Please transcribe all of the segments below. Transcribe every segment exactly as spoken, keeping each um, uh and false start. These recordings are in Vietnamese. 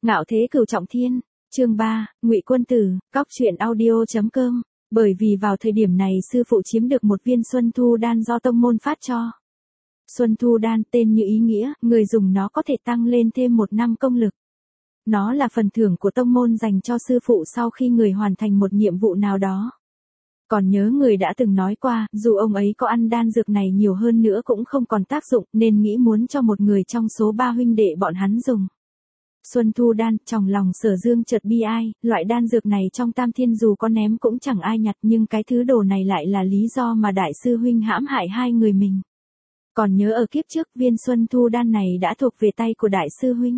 Ngạo thế cửu trọng thiên, chương ba, Ngụy Quân Tử, cóc truyện audio chấm com. Bởi vì vào thời điểm này sư phụ chiếm được một viên Xuân Thu Đan do tông môn phát cho. Xuân Thu Đan tên như ý nghĩa, người dùng nó có thể tăng lên thêm một năm công lực. Nó là phần thưởng của tông môn dành cho sư phụ sau khi người hoàn thành một nhiệm vụ nào đó. Còn nhớ người đã từng nói qua, dù ông ấy có ăn đan dược này nhiều hơn nữa cũng không còn tác dụng, nên nghĩ muốn cho một người trong số ba huynh đệ bọn hắn dùng. Xuân Thu Đan, trong lòng Sở Dương chợt bi ai, loại đan dược này trong Tam Thiên dù có ném cũng chẳng ai nhặt, nhưng cái thứ đồ này lại là lý do mà đại sư huynh hãm hại hai người mình. Còn nhớ ở kiếp trước viên Xuân Thu Đan này đã thuộc về tay của đại sư huynh.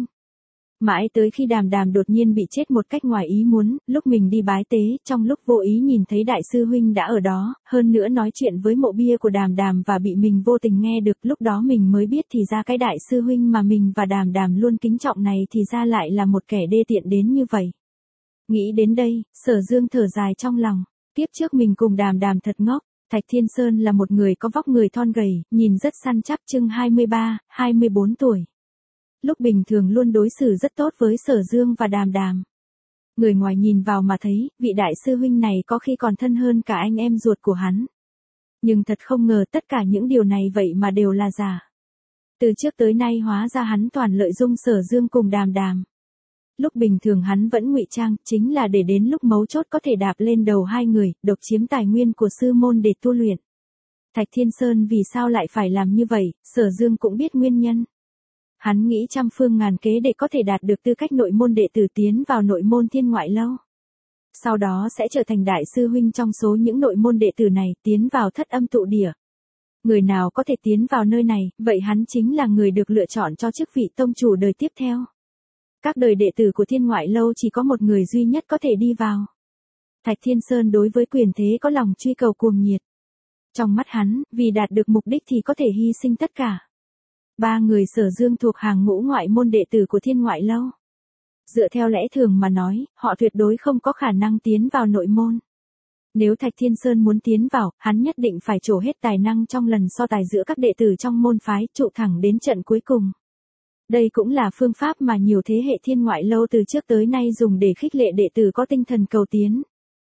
Mãi tới khi Đàm Đàm đột nhiên bị chết một cách ngoài ý muốn, lúc mình đi bái tế, trong lúc vô ý nhìn thấy đại sư huynh đã ở đó, hơn nữa nói chuyện với mộ bia của Đàm Đàm và bị mình vô tình nghe được, lúc đó mình mới biết thì ra cái đại sư huynh mà mình và Đàm Đàm luôn kính trọng này thì ra lại là một kẻ đê tiện đến như vậy. Nghĩ đến đây, Sở Dương thở dài trong lòng, tiếp trước mình cùng Đàm Đàm thật ngốc. Thạch Thiên Sơn là một người có vóc người thon gầy, nhìn rất săn chắc, chừng hai mươi ba, hai mươi bốn tuổi. Lúc bình thường luôn đối xử rất tốt với Sở Dương và Đàm Đàm. Người ngoài nhìn vào mà thấy, vị đại sư huynh này có khi còn thân hơn cả anh em ruột của hắn. Nhưng thật không ngờ tất cả những điều này vậy mà đều là giả. Từ trước tới nay hóa ra hắn toàn lợi dụng Sở Dương cùng Đàm Đàm. Lúc bình thường hắn vẫn ngụy trang, chính là để đến lúc mấu chốt có thể đạp lên đầu hai người, độc chiếm tài nguyên của sư môn để tu luyện. Thạch Thiên Sơn vì sao lại phải làm như vậy, Sở Dương cũng biết nguyên nhân. Hắn nghĩ trăm phương ngàn kế để có thể đạt được tư cách nội môn đệ tử tiến vào nội môn Thiên Ngoại Lâu. Sau đó sẽ trở thành đại sư huynh trong số những nội môn đệ tử này, tiến vào Thất Âm Tụ Địa. Người nào có thể tiến vào nơi này, vậy hắn chính là người được lựa chọn cho chức vị tông chủ đời tiếp theo. Các đời đệ tử của Thiên Ngoại Lâu chỉ có một người duy nhất có thể đi vào. Thạch Thiên Sơn đối với quyền thế có lòng truy cầu cuồng nhiệt. Trong mắt hắn, vì đạt được mục đích thì có thể hy sinh tất cả. Ba người Sở Dương thuộc hàng ngũ ngoại môn đệ tử của Thiên Ngoại Lâu. Dựa theo lẽ thường mà nói, họ tuyệt đối không có khả năng tiến vào nội môn. Nếu Thạch Thiên Sơn muốn tiến vào, hắn nhất định phải trổ hết tài năng trong lần so tài giữa các đệ tử trong môn phái, trụ thẳng đến trận cuối cùng. Đây cũng là phương pháp mà nhiều thế hệ Thiên Ngoại Lâu từ trước tới nay dùng để khích lệ đệ tử có tinh thần cầu tiến.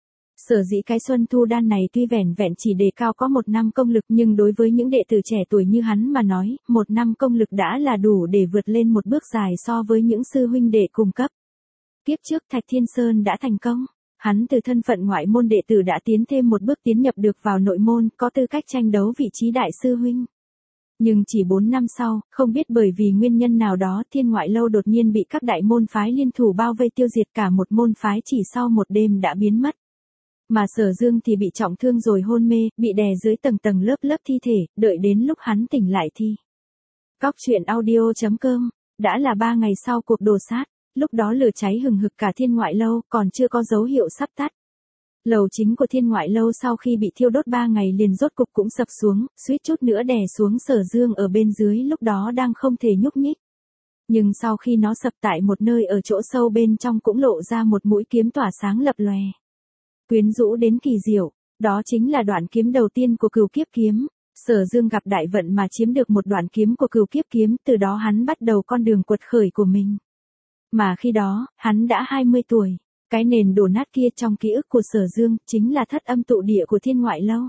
Sở dĩ cái Xuân Thu Đan này tuy vẻn vẹn chỉ đề cao có một năm công lực, nhưng đối với những đệ tử trẻ tuổi như hắn mà nói, một năm công lực đã là đủ để vượt lên một bước dài so với những sư huynh đệ cùng cấp. Kiếp trước Thạch Thiên Sơn đã thành công, hắn từ thân phận ngoại môn đệ tử đã tiến thêm một bước tiến nhập được vào nội môn, có tư cách tranh đấu vị trí đại sư huynh. Nhưng chỉ bốn năm sau, không biết bởi vì nguyên nhân nào đó, Thiên Ngoại Lâu đột nhiên bị các đại môn phái liên thủ bao vây tiêu diệt, cả một môn phái chỉ sau một đêm đã biến mất. Mà Sở Dương thì bị trọng thương rồi hôn mê, bị đè dưới tầng tầng lớp lớp thi thể, đợi đến lúc hắn tỉnh lại thì. Cóc truyện audio chấm com, đã là ba ngày sau cuộc đồ sát, lúc đó lửa cháy hừng hực cả Thiên Ngoại Lâu, còn chưa có dấu hiệu sắp tắt. Lầu chính của Thiên Ngoại Lâu sau khi bị thiêu đốt ba ngày liền rốt cục cũng sập xuống, suýt chút nữa đè xuống Sở Dương ở bên dưới, lúc đó đang không thể nhúc nhích. Nhưng sau khi nó sập tại một nơi ở chỗ sâu bên trong cũng lộ ra một mũi kiếm tỏa sáng lập lòe. Quyến rũ đến kỳ diệu, đó chính là đoạn kiếm đầu tiên của Cửu Kiếp Kiếm. Sở Dương gặp đại vận mà chiếm được một đoạn kiếm của Cửu Kiếp Kiếm, từ đó hắn bắt đầu con đường quật khởi của mình. Mà khi đó, hắn đã hai mươi tuổi. Cái nền đổ nát kia trong ký ức của Sở Dương, chính là Thất Âm Tụ Địa của Thiên Ngoại Lâu.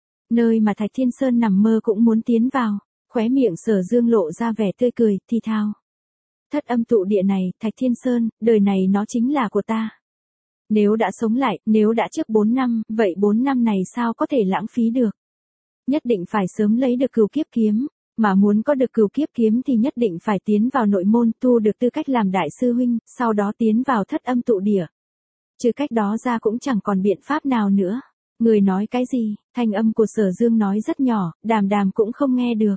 Nơi mà Thạch Thiên Sơn nằm mơ cũng muốn tiến vào, khóe miệng Sở Dương lộ ra vẻ tươi cười, thi thao. Thất Âm Tụ Địa này, Thạch Thiên Sơn, đời này nó chính là của ta. Nếu đã sống lại, nếu đã trước bốn năm, vậy bốn năm này sao có thể lãng phí được. Nhất định phải sớm lấy được Cửu Kiếp Kiếm, mà muốn có được Cửu Kiếp Kiếm thì nhất định phải tiến vào nội môn, tu được tư cách làm đại sư huynh, sau đó tiến vào Thất Âm Tụ Địa. Trừ cách đó ra cũng chẳng còn biện pháp nào nữa. Người nói cái gì, thanh âm của Sở Dương nói rất nhỏ, Đàm Đàm cũng không nghe được.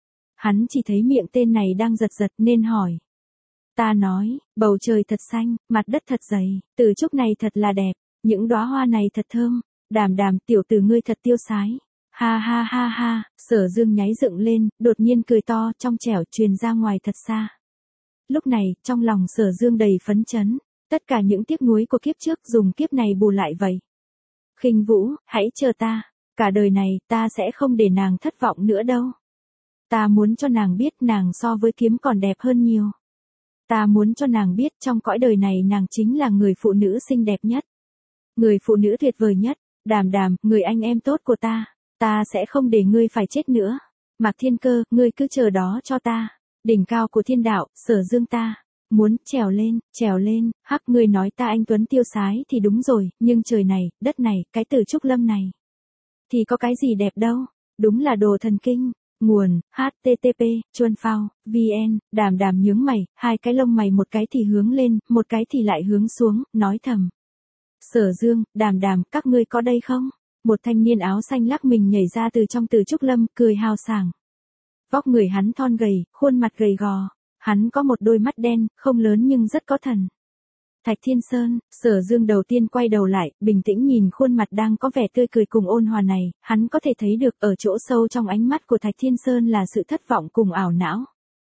Hắn chỉ thấy miệng tên này đang giật giật nên hỏi. Ta nói, bầu trời thật xanh, mặt đất thật dày, từ trúc này thật là đẹp, những đóa hoa này thật thơm, Đàm Đàm tiểu tử ngươi thật tiêu sái. Ha ha ha ha, Sở Dương nháy dựng lên, đột nhiên cười to, trong trẻo truyền ra ngoài thật xa. Lúc này, trong lòng Sở Dương đầy phấn chấn, tất cả những tiếc nuối của kiếp trước dùng kiếp này bù lại vậy. Khinh Vũ, hãy chờ ta, cả đời này ta sẽ không để nàng thất vọng nữa đâu. Ta muốn cho nàng biết nàng so với kiếm còn đẹp hơn nhiều. Ta muốn cho nàng biết trong cõi đời này nàng chính là người phụ nữ xinh đẹp nhất. Người phụ nữ tuyệt vời nhất. Đàm Đàm, người anh em tốt của ta. Ta sẽ không để ngươi phải chết nữa. Mạc Thiên Cơ, ngươi cứ chờ đó cho ta. Đỉnh cao của thiên đạo, Sở Dương ta. Muốn, trèo lên, trèo lên, hắc ngươi nói ta anh tuấn tiêu sái thì đúng rồi, nhưng trời này, đất này, cái từ Trúc Lâm này. Thì có cái gì đẹp đâu, đúng là đồ thần kinh. Nguồn, hát tê tê pê, chuan phao, vn, Đàm Đàm nhướng mày, hai cái lông mày một cái thì hướng lên, một cái thì lại hướng xuống, nói thầm. Sở Dương, Đàm Đàm, các ngươi có đây không? Một thanh niên áo xanh lắc mình nhảy ra từ trong từ Trúc Lâm, cười hào sảng. Vóc người hắn thon gầy, khuôn mặt gầy gò. Hắn có một đôi mắt đen, không lớn nhưng rất có thần. Thạch Thiên Sơn, Sở Dương đầu tiên quay đầu lại, bình tĩnh nhìn khuôn mặt đang có vẻ tươi cười cùng ôn hòa này, hắn có thể thấy được ở chỗ sâu trong ánh mắt của Thạch Thiên Sơn là sự thất vọng cùng ảo não.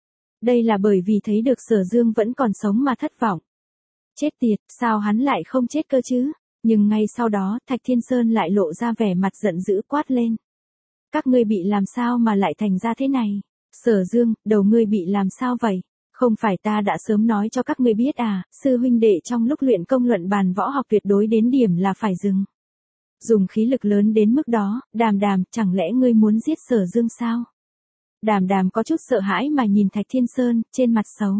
Đây là bởi vì thấy được Sở Dương vẫn còn sống mà thất vọng. Chết tiệt, sao hắn lại không chết cơ chứ? Nhưng ngay sau đó, Thạch Thiên Sơn lại lộ ra vẻ mặt giận dữ quát lên. Các ngươi bị làm sao mà lại thành ra thế này? Sở Dương, đầu ngươi bị làm sao vậy? Không phải ta đã sớm nói cho các ngươi biết à, sư huynh đệ trong lúc luyện công luận bàn võ học tuyệt đối đến điểm là phải dừng. Dùng khí lực lớn đến mức đó, Đàm Đàm, chẳng lẽ ngươi muốn giết Sở Dương sao? Đàm Đàm có chút sợ hãi mà nhìn Thạch Thiên Sơn, trên mặt xấu.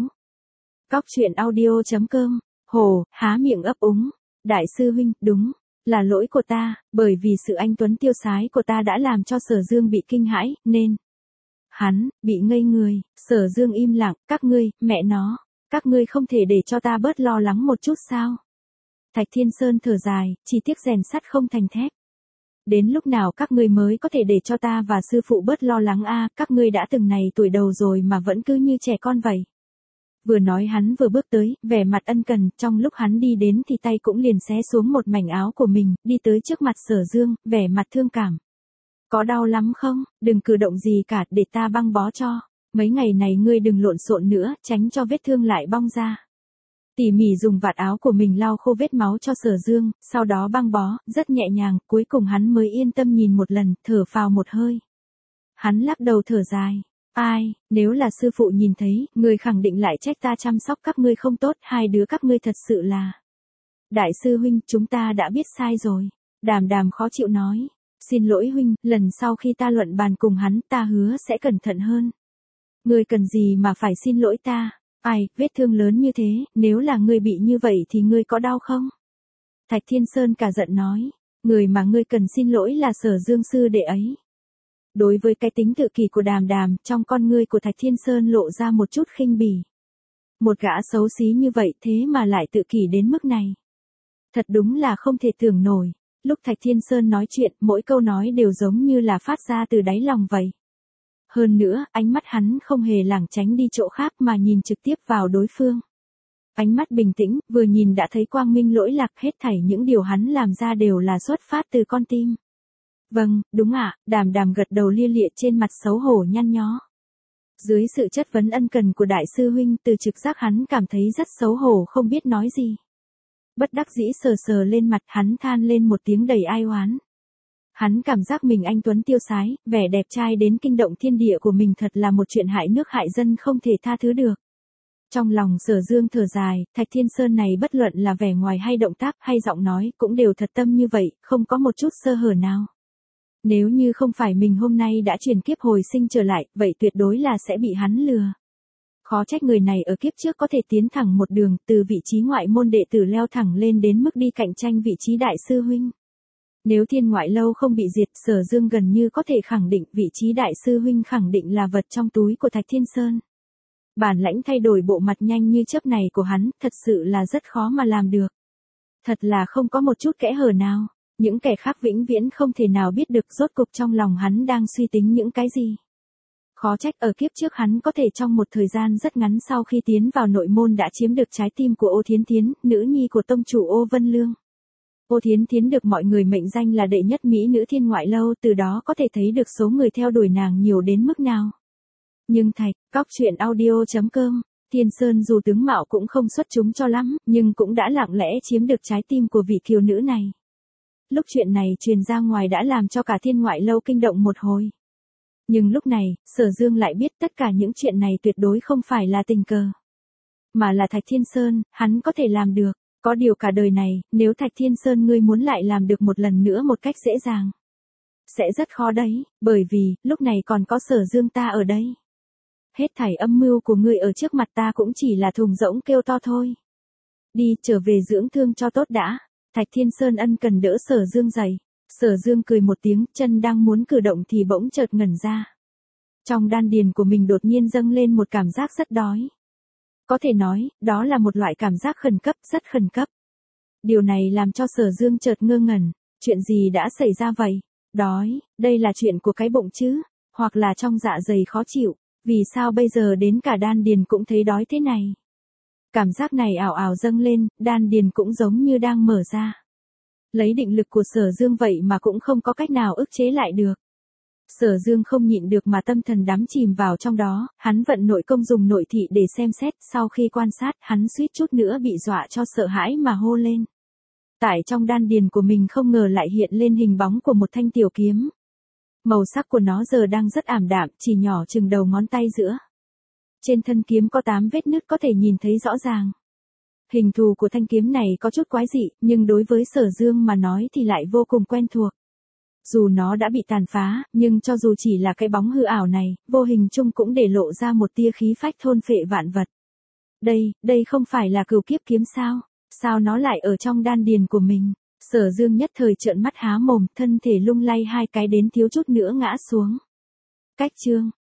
Cóc truyện audio chấm com, hồ, há miệng ấp úng. Đại sư huynh, đúng, là lỗi của ta, bởi vì sự anh tuấn tiêu sái của ta đã làm cho Sở Dương bị kinh hãi, nên... Hắn, bị ngây người, Sở Dương im lặng, các ngươi, mẹ nó, các ngươi không thể để cho ta bớt lo lắng một chút sao? Thạch Thiên Sơn thở dài, chỉ tiếc rèn sắt không thành thép. Đến lúc nào các ngươi mới có thể để cho ta và sư phụ bớt lo lắng a, các ngươi đã từng này tuổi đầu rồi mà vẫn cứ như trẻ con vậy. Vừa nói hắn vừa bước tới, vẻ mặt ân cần, trong lúc hắn đi đến thì tay cũng liền xé xuống một mảnh áo của mình, đi tới trước mặt Sở Dương, vẻ mặt thương cảm. Có đau lắm không? Đừng cử động gì cả, để ta băng bó cho. Mấy ngày này ngươi đừng lộn xộn nữa, tránh cho vết thương lại bong ra. Tỉ mỉ dùng vạt áo của mình lau khô vết máu cho Sở Dương, sau đó băng bó, rất nhẹ nhàng, cuối cùng hắn mới yên tâm nhìn một lần, thở phào một hơi. Hắn lắc đầu thở dài. Ai, nếu là sư phụ nhìn thấy, người khẳng định lại trách ta chăm sóc các ngươi không tốt, hai đứa các ngươi thật sự là. Đại sư huynh, chúng ta đã biết sai rồi. Đàm Đàm khó chịu nói. Xin lỗi huynh, lần sau khi ta luận bàn cùng hắn, ta hứa sẽ cẩn thận hơn. Ngươi cần gì mà phải xin lỗi ta? Ai, vết thương lớn như thế, nếu là ngươi bị như vậy thì ngươi có đau không? Thạch Thiên Sơn cả giận nói. Người mà ngươi cần xin lỗi là Sở Dương sư đệ ấy. Đối với cái tính tự kỷ của Đàm Đàm, trong con ngươi của Thạch Thiên Sơn lộ ra một chút khinh bỉ. Một gã xấu xí như vậy thế mà lại tự kỷ đến mức này. Thật đúng là không thể tưởng nổi. Lúc Thạch Thiên Sơn nói chuyện, mỗi câu nói đều giống như là phát ra từ đáy lòng vậy. Hơn nữa, ánh mắt hắn không hề lảng tránh đi chỗ khác mà nhìn trực tiếp vào đối phương. Ánh mắt bình tĩnh, vừa nhìn đã thấy quang minh lỗi lạc, hết thảy những điều hắn làm ra đều là xuất phát từ con tim. Vâng, đúng ạ, Đàm Đàm gật đầu lia lịa trên mặt xấu hổ nhăn nhó. Dưới sự chất vấn ân cần của đại sư huynh, từ trực giác hắn cảm thấy rất xấu hổ không biết nói gì. Bất đắc dĩ sờ sờ lên mặt, hắn than lên một tiếng đầy ai oán. Hắn cảm giác mình anh tuấn tiêu sái, vẻ đẹp trai đến kinh động thiên địa của mình thật là một chuyện hại nước hại dân không thể tha thứ được. Trong lòng Sở Dương thở dài, Thạch Thiên Sơn này bất luận là vẻ ngoài hay động tác hay giọng nói cũng đều thật tâm như vậy, không có một chút sơ hở nào. Nếu như không phải mình hôm nay đã chuyển kiếp hồi sinh trở lại, vậy tuyệt đối là sẽ bị hắn lừa. Khó trách người này ở kiếp trước có thể tiến thẳng một đường, từ vị trí ngoại môn đệ tử leo thẳng lên đến mức đi cạnh tranh vị trí đại sư huynh. Nếu Thiên Ngoại Lâu không bị diệt, Sở Dương gần như có thể khẳng định vị trí đại sư huynh khẳng định là vật trong túi của Thạch Thiên Sơn. Bản lãnh thay đổi bộ mặt nhanh như chớp này của hắn, thật sự là rất khó mà làm được. Thật là không có một chút kẽ hở nào. Những kẻ khác vĩnh viễn không thể nào biết được rốt cục trong lòng hắn đang suy tính những cái gì. Khó trách ở kiếp trước hắn có thể trong một thời gian rất ngắn sau khi tiến vào nội môn đã chiếm được trái tim của Ô Thiến Thiến, nữ nhi của tông chủ Ô Vân Lương. Ô Thiến Thiến được mọi người mệnh danh là đệ nhất mỹ nữ Thiên Ngoại Lâu, từ đó có thể thấy được số người theo đuổi nàng nhiều đến mức nào. Nhưng Thạch, Cóc truyện audio chấm com, Thiên Sơn dù tướng mạo cũng không xuất chúng cho lắm, nhưng cũng đã lặng lẽ chiếm được trái tim của vị kiều nữ này. Lúc chuyện này truyền ra ngoài đã làm cho cả Thiên Ngoại Lâu kinh động một hồi. Nhưng lúc này, Sở Dương lại biết tất cả những chuyện này tuyệt đối không phải là tình cờ. mà là Thạch Thiên Sơn, hắn có thể làm được. Có điều cả đời này, nếu Thạch Thiên Sơn ngươi muốn lại làm được một lần nữa một cách dễ dàng, sẽ rất khó đấy, bởi vì, lúc này còn có Sở Dương ta ở đây. Hết thảy âm mưu của ngươi ở trước mặt ta cũng chỉ là thùng rỗng kêu to thôi. Đi, trở về dưỡng thương cho tốt đã. Thạch Thiên Sơn ân cần đỡ Sở Dương dậy. Sở Dương cười một tiếng, chân đang muốn cử động thì bỗng chợt ngẩn ra. Trong đan điền của mình đột nhiên dâng lên một cảm giác rất đói. Có thể nói, đó là một loại cảm giác khẩn cấp, rất khẩn cấp. Điều này làm cho Sở Dương chợt ngơ ngẩn, chuyện gì đã xảy ra vậy? Đói, đây là chuyện của cái bụng chứ, hoặc là trong dạ dày khó chịu, vì sao bây giờ đến cả đan điền cũng thấy đói thế này? Cảm giác này ảo ảo dâng lên, đan điền cũng giống như đang mở ra. Lấy định lực của Sở Dương vậy mà cũng không có cách nào ức chế lại được. Sở Dương không nhịn được mà tâm thần đắm chìm vào trong đó, hắn vận nội công dùng nội thị để xem xét, sau khi quan sát, hắn suýt chút nữa bị dọa cho sợ hãi mà hô lên. Tại trong đan điền của mình không ngờ lại hiện lên hình bóng của một thanh tiểu kiếm. Màu sắc của nó giờ đang rất ảm đạm, chỉ nhỏ chừng đầu ngón tay giữa. Trên thân kiếm có tám vết nứt có thể nhìn thấy rõ ràng. Hình thù của thanh kiếm này có chút quái dị, nhưng đối với Sở Dương mà nói thì lại vô cùng quen thuộc. Dù nó đã bị tàn phá, nhưng cho dù chỉ là cái bóng hư ảo này, vô hình chung cũng để lộ ra một tia khí phách thôn phệ vạn vật. Đây, đây không phải là cửu kiếp kiếm sao? Sao nó lại ở trong đan điền của mình? Sở Dương nhất thời trợn mắt há mồm, thân thể lung lay hai cái đến thiếu chút nữa ngã xuống. Cách chương